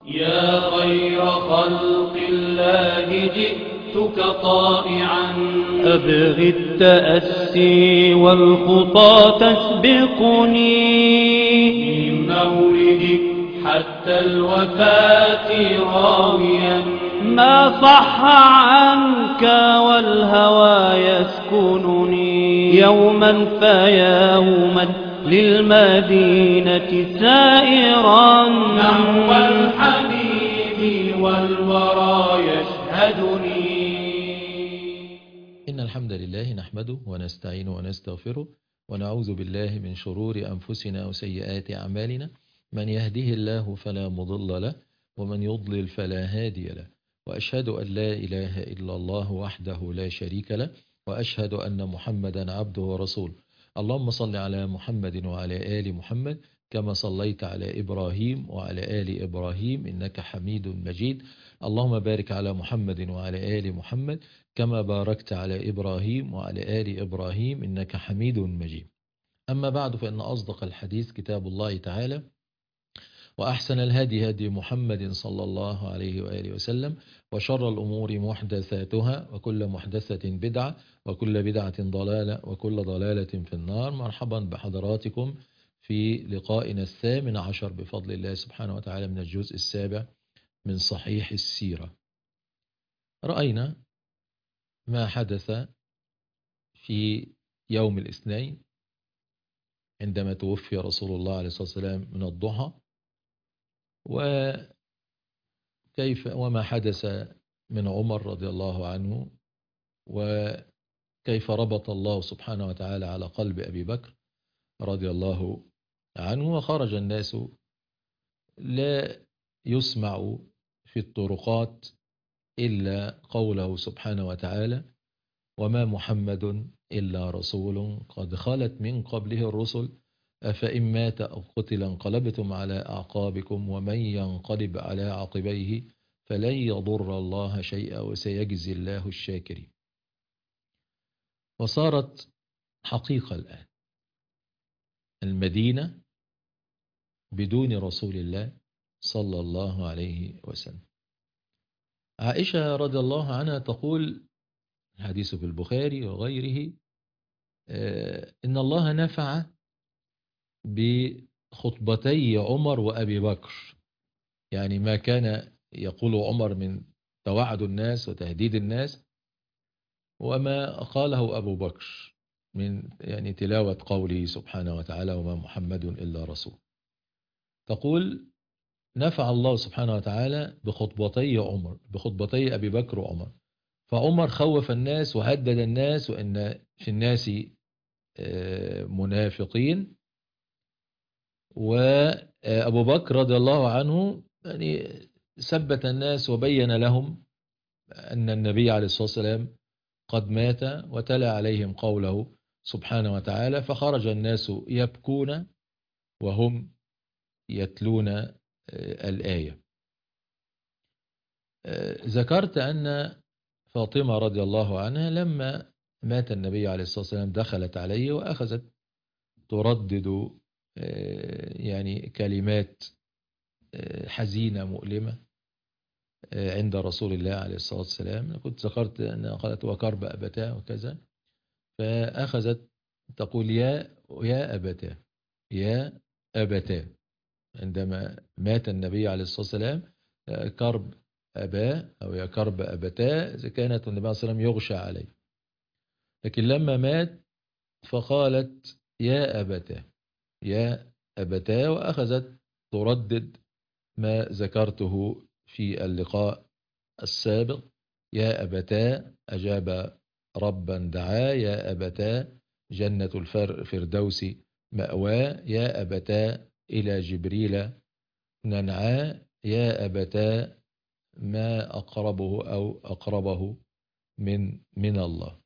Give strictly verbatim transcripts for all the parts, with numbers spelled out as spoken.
يا خير خلق الله جئتك طائعا أبغي التأسي والخطى تسبقني من مولدك حتى الوفاة راويا ما صح عنك والهوى يسكنني يوما فيوما للمدينة سائرا نحو الحبيب والورى يشهدني. إن الحمد لله نحمده ونستعينه ونستغفره ونعوذ بالله من شرور أنفسنا وسيئات أعمالنا. من يهده الله فلا مضل له ومن يضلل فلا هادي له، وأشهد أن لا إله إلا الله وحده لا شريك له، وأشهد أن محمدا عبده ورسوله. اللهم صل على محمد وعلى آل محمد كما صليت على إبراهيم وعلى آل إبراهيم إنك حميد مجيد. اللهم بارك على محمد وعلى آل محمد كما باركت على إبراهيم وعلى آل إبراهيم إنك حميد مجيد. أما بعد، فإن أصدق الحديث كتاب الله تعالى، وأحسن الهدي هدي محمد صلى الله عليه وآله وسلم، وشر الأمور محدثاتها، وكل محدثة بدعة، وكل بدعة ضلالة، وكل ضلالة في النار. مرحبا بحضراتكم في لقائنا الثامن عشر بفضل الله سبحانه وتعالى من الجزء السابع من صحيح السيرة. رأينا ما حدث في يوم الاثنين عندما توفي رسول الله عليه الصلاة والسلام من الضحى، وكيف وما حدث من عمر رضي الله عنه، وكيف ربط الله سبحانه وتعالى على قلب أبي بكر رضي الله عنه، وخرج الناس لا يسمع في الطرقات إلا قوله سبحانه وتعالى: وما محمد إلا رسول قد خلت من قبله الرسل أفإن مات أو قتل انقلبتم على أعقابكم ومن ينقلب على عقبيه فلن يضر الله شيئا وسيجزي الله الشاكرين. وصارت حقيقة الآن المدينة بدون رسول الله صلى الله عليه وسلم. عائشة رضي الله عنها تقول، الحديث في البخاري وغيره، إن الله نفع بخطبتي عمر وأبي بكر، يعني ما كان يقول عمر من توعد الناس وتهديد الناس، وما قاله أبو بكر من يعني تلاوة قوله سبحانه وتعالى: وما محمد إلا رسول. تقول: نفع الله سبحانه وتعالى بخطبتي عمر بخطبتي أبي بكر وعمر، فعمر خوف الناس وهدد الناس وإن في الناس منافقين، وأبو بكر رضي الله عنه يعني ثبت الناس وبين لهم أن النبي عليه الصلاة والسلام قد مات، وتلا عليهم قوله سبحانه وتعالى: فخرج الناس يبكون وهم يتلون الآية. ذكرت أن فاطمة رضي الله عنها لما مات النبي عليه الصلاة والسلام دخلت عليه وأخذت تردد يعني كلمات حزينة مؤلمة عند رسول الله عليه الصلاة والسلام. كنت ذكرت أنها قالت: وكرب أبتاه وكذا، فأخذت تقول: يا يا أبتاه يا أبتاه. عندما مات النبي عليه الصلاة والسلام كرب أباه أو يا كرب أبتاه، إذا كانت النبي عليه الصلاة والسلام يغشى عليه، لكن لما مات فقالت: يا أبتاه يا أبتاه، وأخذت تردد ما ذكرته في اللقاء السابق: يا أبتاه أجاب ربا دعاه، يا أبتاه جنة الفردوس مأواه، يا أبتاه إلى جبريل ننعاه، يا أبتاه ما أقربه أو أقربه من من الله.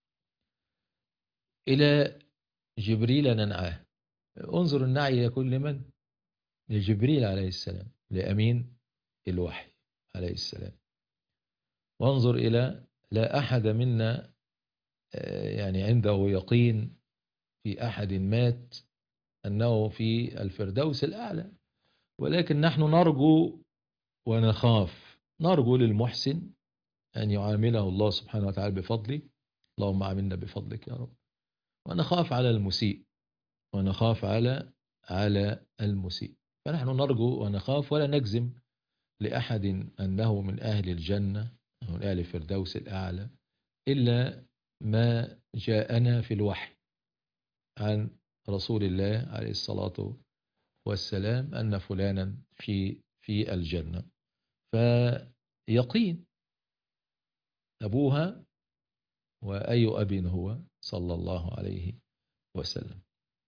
إلى جبريل ننعاه. انظر النعي يكون لمن؟ لجبريل عليه السلام، لأمين الوحي عليه السلام. وانظر إلى لا أحد منا يعني عنده يقين في أحد مات أنه في الفردوس الأعلى، ولكن نحن نرجو ونخاف. نرجو للمحسن أن يعامله الله سبحانه وتعالى بفضله، اللهم عاملنا بفضلك يا رب. ونخاف على المسيء، ونخاف على على المسيء. فنحن نرجو ونخاف ولا نجزم لأحد أنه من أهل الجنة أو من أهل الفردوس الأعلى إلا ما جاءنا في الوحي عن رسول الله عليه الصلاة والسلام أن فلانا في في الجنة. فيقين أبوها، وأي أب هو صلى الله عليه وسلم.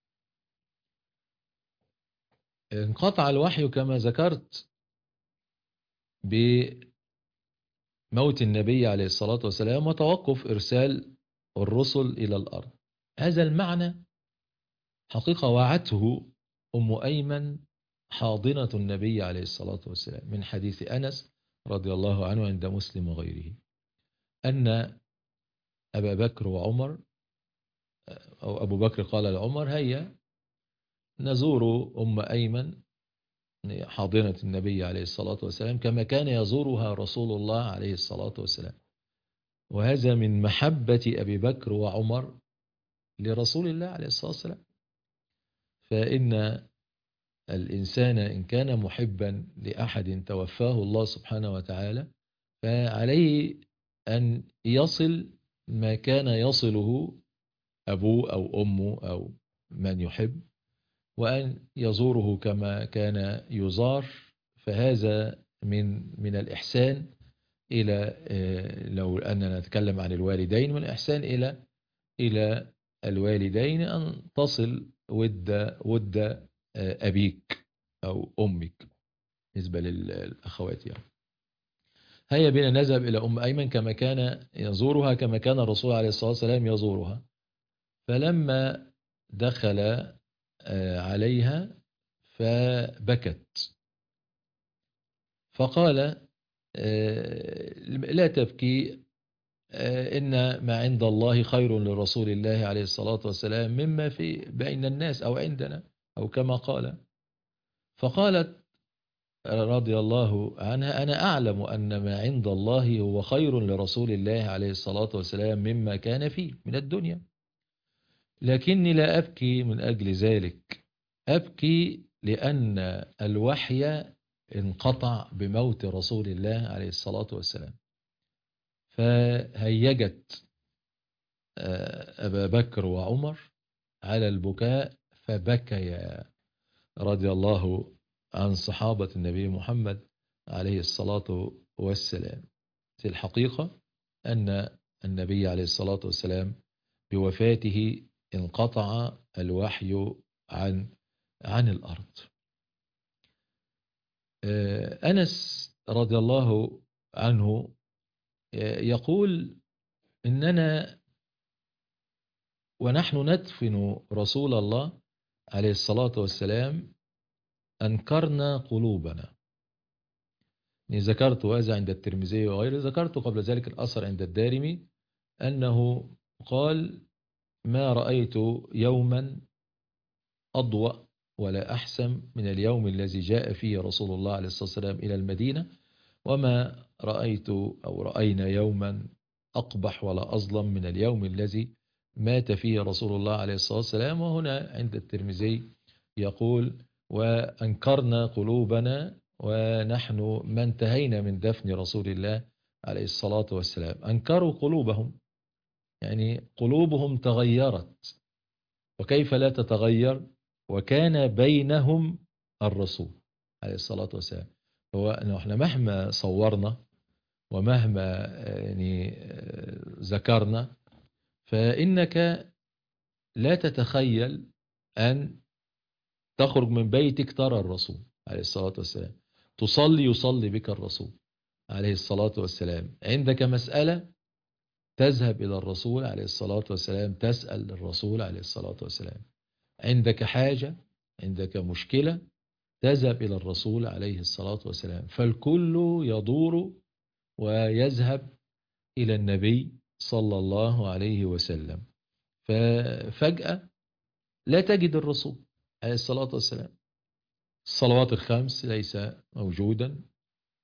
انقطع الوحي كما ذكرت بموت النبي عليه الصلاة والسلام وتوقف إرسال الرسل إلى الأرض. هذا المعنى حقيقة وعته أم أيمن حاضنة النبي عليه الصلاة والسلام من حديث أنس رضي الله عنه عند مسلم وغيره، أن أبا بكر وعمر، أو أبو بكر قال لعمر: هيا نزور أم أيمن حاضنة النبي عليه الصلاة والسلام كما كان يزورها رسول الله عليه الصلاة والسلام. وهذا من محبة أبي بكر وعمر لرسول الله عليه الصلاة والسلام. فإن الإنسان إن كان محبا لأحد توفاه الله سبحانه وتعالى فعليه أن يصل ما كان يصله أبوه أو أمه أو من يحب، وأن يزوره كما كان يزار. فهذا من من الإحسان إلى، لو أننا نتكلم عن الوالدين، من الإحسان إلى إلى الوالدين أن تصل ود ود أبيك أو أمك بالنسبة للأخوات يعني. هيا بنا نذهب إلى أم أيمن كما كان يزورها كما كان الرسول عليه الصلاة والسلام يزورها. فلما دخل عليها فبكت، فقال: لا تبكي، إن ما عند الله خير لرسول الله عليه الصلاة والسلام مما في بين الناس أو عندنا، أو كما قال. فقالت رضي الله عنها: أنا أعلم أن ما عند الله هو خير لرسول الله عليه الصلاة والسلام مما كان فيه من الدنيا، لكني لا أبكي من أجل ذلك، أبكي لأن الوحي انقطع بموت رسول الله عليه الصلاة والسلام. فهيجت أبا بكر وعمر على البكاء فبكيا رضي الله عن صحابة النبي محمد عليه الصلاة والسلام. في الحقيقة أن النبي عليه الصلاة والسلام بوفاته انقطع الوحي عن عن الأرض. أنس رضي الله عنه يقول: إننا ونحن ندفن رسول الله عليه الصلاة والسلام أنكرنا قلوبنا. ذكرت هذا عند الترمذي وغيره. ذكرت قبل ذلك الأثر عند الدارمي أنه قال: ما رأيت يوما أضوأ ولا أحسن من اليوم الذي جاء فيه رسول الله عليه الصلاة والسلام إلى المدينة، وما رأيت أو رأينا يوما أقبح ولا أظلم من اليوم الذي مات فيه رسول الله عليه الصلاة والسلام. وهنا عند الترمذي يقول: وأنكرنا قلوبنا ونحن ما انتهينا من دفن رسول الله عليه الصلاة والسلام. أنكروا قلوبهم، يعني قلوبهم تغيرت، وكيف لا تتغير وكان بينهم الرسول عليه الصلاة والسلام. هو أنه احنا مهما صورنا ومهما يعني ذكرنا فإنك لا تتخيل أن تخرج من بيتك ترى الرسول عليه الصلاة والسلام، تصلي يصلي بك الرسول عليه الصلاة والسلام، عندك مسألة تذهب إلى الرسول عليه الصلاة والسلام، تسأل الرسول عليه الصلاة والسلام، عندك حاجة، عندك مشكلة، تذهب إلى الرسول عليه الصلاة والسلام. فالكل يدور ويذهب إلى النبي صلى الله عليه وسلم. ففجأة لا تجد الرسول عليه الصلاة والسلام. الصلوات الخمس ليس موجودا،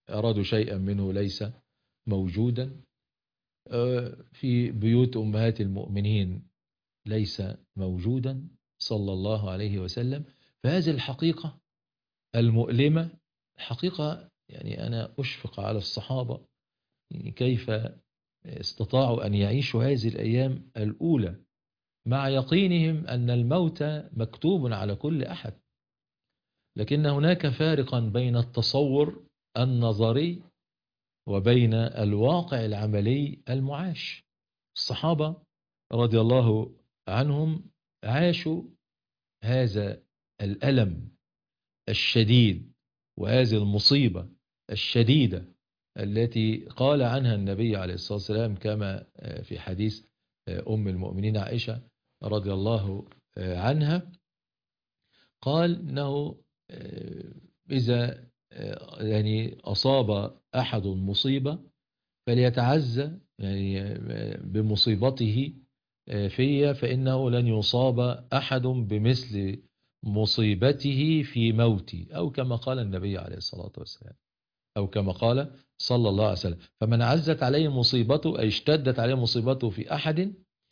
أرادوا شيئا منه ليس موجودا، في بيوت أمهات المؤمنين ليس موجودا صلى الله عليه وسلم. فهذه الحقيقة المؤلمة حقيقة، يعني أنا أشفق على الصحابة يعني كيف استطاعوا أن يعيشوا هذه الأيام الأولى مع يقينهم أن الموت مكتوب على كل أحد، لكن هناك فارقا بين التصور النظري وبين الواقع العملي المعاش. الصحابة رضي الله عنهم عاشوا هذا الألم الشديد وهذه المصيبة الشديدة التي قال عنها النبي عليه الصلاة والسلام كما في حديث أم المؤمنين عائشة رضي الله عنها، قال إنه إذا يعني أصاب أحد مصيبة فليتعزى يعني بمصيبته في، فإنه لن يصاب أحد بمثل مصيبته في موتي، أو كما قال النبي عليه الصلاة والسلام، أو كما قال صلى الله عليه وسلم. فمن عزت عليه مصيبته أي اشتدت عليه مصيبته في أحد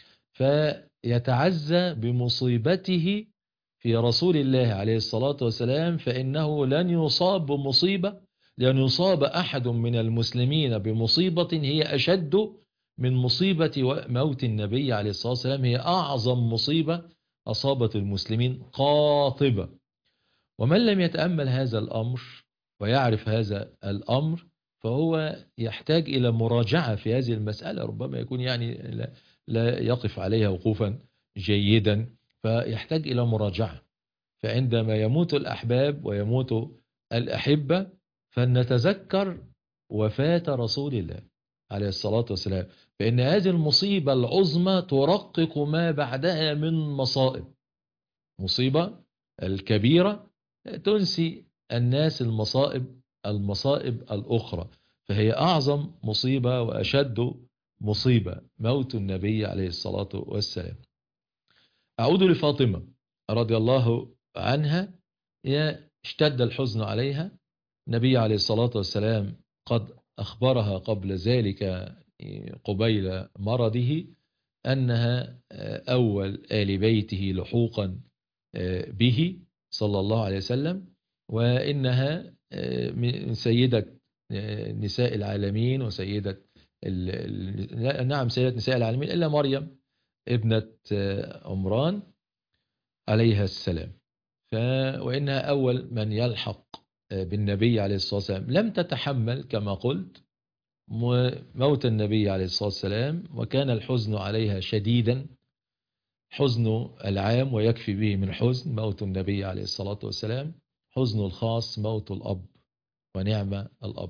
فيتعزى بمصيبته في رسول الله عليه الصلاة والسلام، فإنه لن يصاب بمصيبة، لن يصاب أحد من المسلمين بمصيبة هي أشد من مصيبة موت النبي عليه الصلاة والسلام، هي أعظم مصيبة أصابت المسلمين قاطبة. ومن لم يتأمل هذا الأمر ويعرف هذا الأمر فهو يحتاج إلى مراجعة في هذه المسألة، ربما يكون يعني لا, لا يقف عليها وقوفا جيدا، فيحتاج إلى مراجعة. فعندما يموت الأحباب ويموت الأحبة فلنتذكر وفاة رسول الله عليه الصلاة والسلام، فإن هذه المصيبة العظمى ترقق ما بعدها من مصائب. مصيبة الكبيرة تنسي الناس المصائب المصائب الأخرى، فهي أعظم مصيبة وأشد مصيبة موت النبي عليه الصلاة والسلام. أعود لفاطمة رضي الله عنها، اشتد الحزن عليها. النبي عليه الصلاة والسلام قد أخبرها قبل ذلك قبيل مرضه أنها أول آل بيته لحوقا به صلى الله عليه وسلم، وإنها من سيدة نساء العالمين وسيدة نعم سيدة نساء العالمين إلا مريم ابنة عمران عليها السلام. وإنها أول من يلحق بالنبي عليه الصلاة والسلام. لم تتحمل كما قلت موت النبي عليه الصلاة والسلام، وكان الحزن عليها شديدا، حزن العام ويكفي به من حزن موت النبي عليه الصلاة والسلام، حزن الخاص موت الأب ونعم الأب.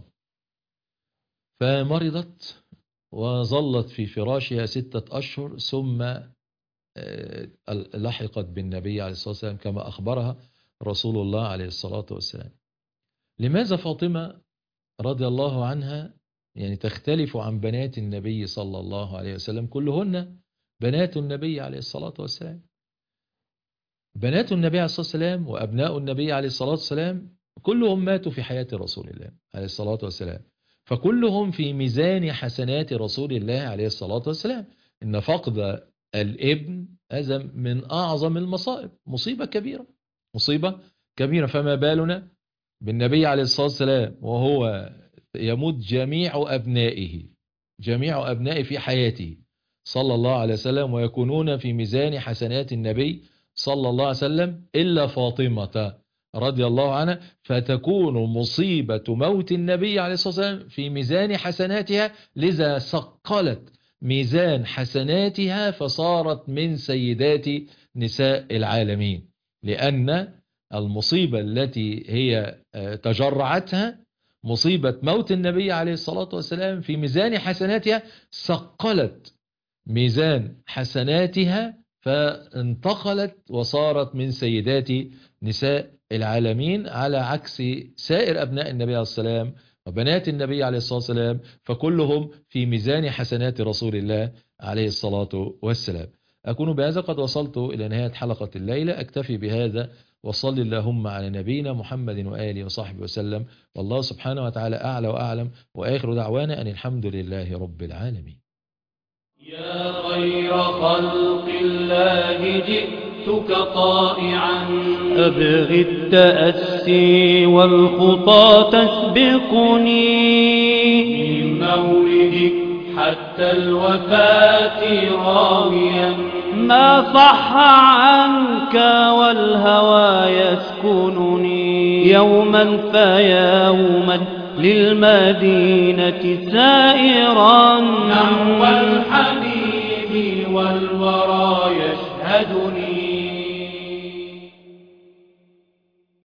فمرضت وظلت في فراشها ستة أشهر ثم لحقت بالنبي عليه الصلاة والسلام كما أخبرها رسول الله عليه الصلاة والسلام. لماذا فاطمة رضي الله عنها يعني تختلف عن بنات النبي صلى الله عليه وسلم؟ كلهن بنات النبي عليه الصلاة والسلام. بنات النبي عليه الصلاة والسلام وأبناء النبي عليه الصلاة والسلام كلهم ماتوا في حياة رسول الله عليه الصلاة والسلام، فكلهم في ميزان حسنات رسول الله عليه الصلاة والسلام. إن فقد الابن هذا من أعظم المصائب، مصيبة كبيرة، مصيبة كبيرة. فما بالنا بالنبي عليه الصلاة والسلام وهو يموت جميع أبنائه، جميع أبنائه في حياته صلى الله عليه وسلم، ويكونون في ميزان حسنات النبي صلى الله عليه وسلم إلا فاطمة رضي الله عنها، فتكون مصيبة موت النبي عليه الصلاة والسلام في ميزان حسناتها، لذا ثقلت ميزان حسناتها فصارت من سيدات نساء العالمين، لأن المصيبة التي هي تجرعتها مصيبة موت النبي عليه الصلاة والسلام في ميزان حسناتها ثقلت ميزان حسناتها فانتقلت وصارت من سيدات نساء العالمين، على عكس سائر أبناء النبي عليه الصلاة والسلام وبنات النبي عليه الصلاة والسلام فكلهم في ميزان حسنات رسول الله عليه الصلاة والسلام. أكون بهذا قد وصلت إلى نهاية حلقة الليلة، أكتفي بهذا وصل اللهم على نبينا محمد وآله وصحبه وسلم، والله سبحانه وتعالى أعلى وأعلم، وآخر دعوانا أن الحمد لله رب العالمين. يا خير خلق الله جئتك طائعا أبغي التأسي والخطى تسبقني من مولدك حتى الوفاة راويا ما صح عنك والهوى يسكنني يوما فيوما للمدينة سائرا نحو الحبيب والورى يشهدني